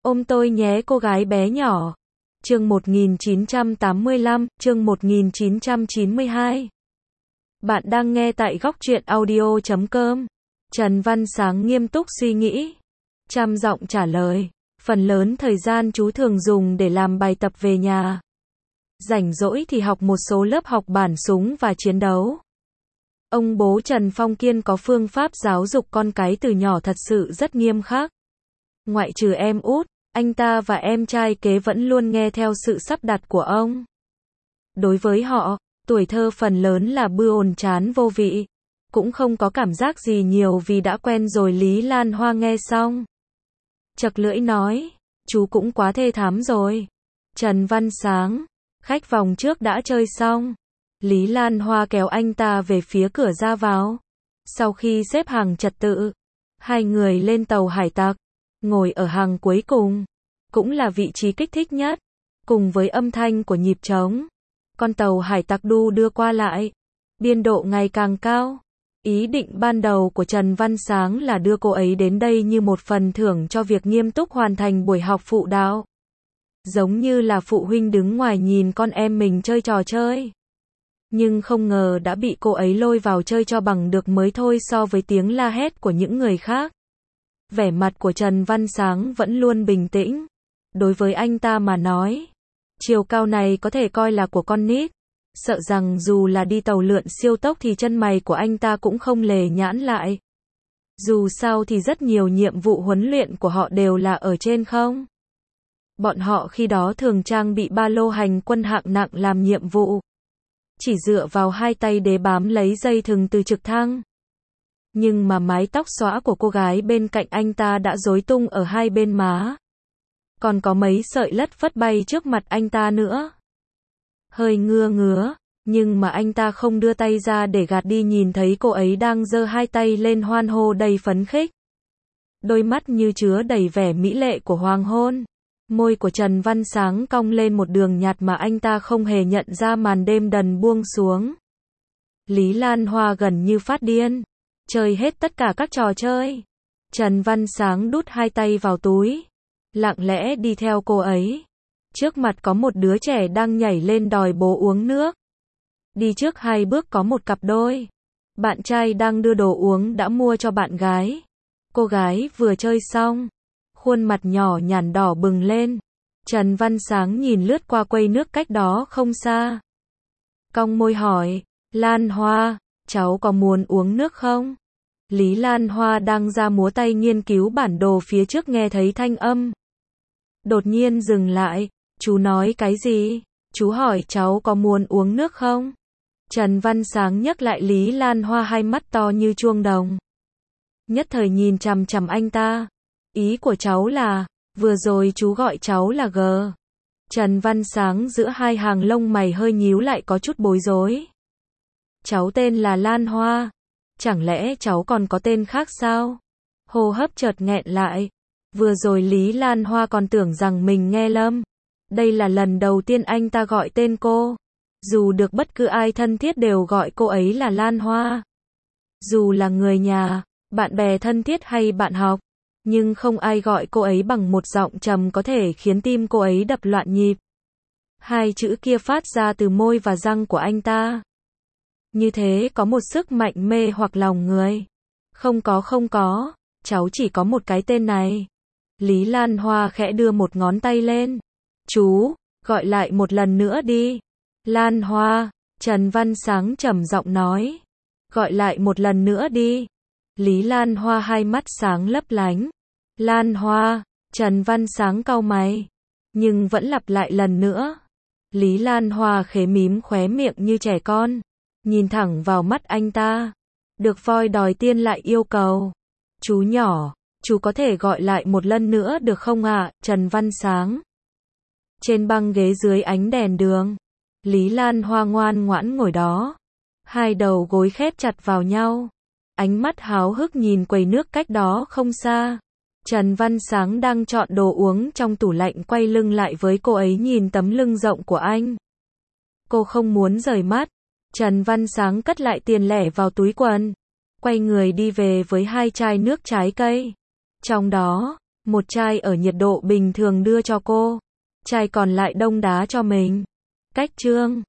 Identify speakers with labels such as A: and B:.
A: Ôm tôi nhé cô gái bé nhỏ. Chương 1985, chương 1992. Bạn đang nghe tại góc truyện audio.com. Trần Văn Sáng nghiêm túc suy nghĩ. Trầm giọng trả lời. Phần lớn thời gian chú thường dùng để làm bài tập về nhà. Rảnh rỗi thì học một số lớp học bản súng và chiến đấu. Ông bố Trần Phong Kiên có phương pháp giáo dục con cái từ nhỏ thật sự rất nghiêm khắc. Ngoại trừ em út, anh ta và em trai kế vẫn luôn nghe theo sự sắp đặt của ông. Đối với họ, tuổi thơ phần lớn là bữa ồn chán vô vị. Cũng không có cảm giác gì nhiều vì đã quen rồi. Lý Lan Hoa nghe xong chật lưỡi nói, chú cũng quá thê thảm rồi. Trần Văn Sáng, khách vòng trước đã chơi xong. Lý Lan Hoa kéo anh ta về phía cửa ra vào. Sau khi xếp hàng trật tự, hai người lên tàu hải tặc, ngồi ở hàng cuối cùng, cũng là vị trí kích thích nhất, cùng với âm thanh của nhịp trống. Con tàu hải tặc đu đưa qua lại, biên độ ngày càng cao. Ý định ban đầu của Trần Văn Sáng là đưa cô ấy đến đây như một phần thưởng cho việc nghiêm túc hoàn thành buổi học phụ đạo. Giống như là phụ huynh đứng ngoài nhìn con em mình chơi trò chơi. Nhưng không ngờ đã bị cô ấy lôi vào chơi cho bằng được mới thôi. So với tiếng la hét của những người khác, vẻ mặt của Trần Văn Sáng vẫn luôn bình tĩnh. Đối với anh ta mà nói, chiều cao này có thể coi là của con nít. Sợ rằng dù là đi tàu lượn siêu tốc thì chân mày của anh ta cũng không lề nhãn lại. Dù sao thì rất nhiều nhiệm vụ huấn luyện của họ đều là ở trên không. Bọn họ khi đó thường trang bị ba lô hành quân hạng nặng làm nhiệm vụ. Chỉ dựa vào hai tay để bám lấy dây thừng từ trực thăng. Nhưng mà mái tóc xõa của cô gái bên cạnh anh ta đã rối tung ở hai bên má. Còn có mấy sợi lất phất bay trước mặt anh ta nữa. Hơi ngứa, nhưng mà anh ta không đưa tay ra để gạt đi, nhìn thấy cô ấy đang giơ hai tay lên hoan hô đầy phấn khích. Đôi mắt như chứa đầy vẻ mỹ lệ của hoàng hôn. Môi của Trần Văn Sáng cong lên một đường nhạt mà anh ta không hề nhận ra. Màn đêm dần buông xuống. Lý Lan Hoa gần như phát điên. Chơi hết tất cả các trò chơi. Trần Văn Sáng đút hai tay vào túi, lặng lẽ đi theo cô ấy. Trước mặt có một đứa trẻ đang nhảy lên đòi bố uống nước. Đi trước hai bước có một cặp đôi. Bạn trai đang đưa đồ uống đã mua cho bạn gái. Cô gái vừa chơi xong, khuôn mặt nhỏ nhắn đỏ bừng lên. Trần Văn Sáng nhìn lướt qua quầy nước cách đó không xa. Cong môi hỏi, Lan Hoa, cháu có muốn uống nước không? Lý Lan Hoa đang ra múa tay nghiên cứu bản đồ phía trước, nghe thấy thanh âm. Đột nhiên dừng lại, chú nói cái gì? Chú hỏi cháu có muốn uống nước không? Trần Văn Sáng nhắc lại Lý Lan Hoa, hai mắt to như chuông đồng. Nhất thời nhìn chằm chằm anh ta. Ý của cháu là, vừa rồi chú gọi cháu là G. Trần Văn Sáng giữa hai hàng lông mày hơi nhíu lại, có chút bối rối. Cháu tên là Lan Hoa. Chẳng lẽ cháu còn có tên khác sao? Hô hấp chợt nghẹn lại. Vừa rồi Lý Lan Hoa còn tưởng rằng mình nghe lầm. Đây là lần đầu tiên anh ta gọi tên cô. Dù được bất cứ ai thân thiết đều gọi cô ấy là Lan Hoa. Dù là người nhà, bạn bè thân thiết hay bạn học, nhưng không ai gọi cô ấy bằng một giọng trầm có thể khiến tim cô ấy đập loạn nhịp. Hai chữ kia phát ra từ môi và răng của anh ta. Như thế có một sức mạnh mê hoặc lòng người. Không có, cháu chỉ có một cái tên này. Lý Lan Hoa khẽ đưa một ngón tay lên. Chú, gọi lại một lần nữa đi. Lan Hoa, Trần Văn Sáng trầm giọng nói. Gọi lại một lần nữa đi. Lý Lan Hoa hai mắt sáng lấp lánh. Lan Hoa, Trần Văn Sáng cau mày, nhưng vẫn lặp lại lần nữa. Lý Lan Hoa khẽ mím khóe miệng như trẻ con, nhìn thẳng vào mắt anh ta. Được voi đòi tiên lại yêu cầu. Chú nhỏ, chú có thể gọi lại một lần nữa được không ạ? Trần Văn Sáng. Trên băng ghế dưới ánh đèn đường, Lý Lan Hoa ngoan ngoãn ngồi đó, hai đầu gối khép chặt vào nhau, ánh mắt háo hức nhìn quầy nước cách đó không xa. Trần Văn Sáng đang chọn đồ uống trong tủ lạnh, quay lưng lại với cô ấy, nhìn tấm lưng rộng của anh. Cô không muốn rời mắt. Trần Văn Sáng cất lại tiền lẻ vào túi quần, quay người đi về với hai chai nước trái cây. Trong đó, Một chai ở nhiệt độ bình thường đưa cho cô. Chai còn lại đông đá cho mình. Cách chương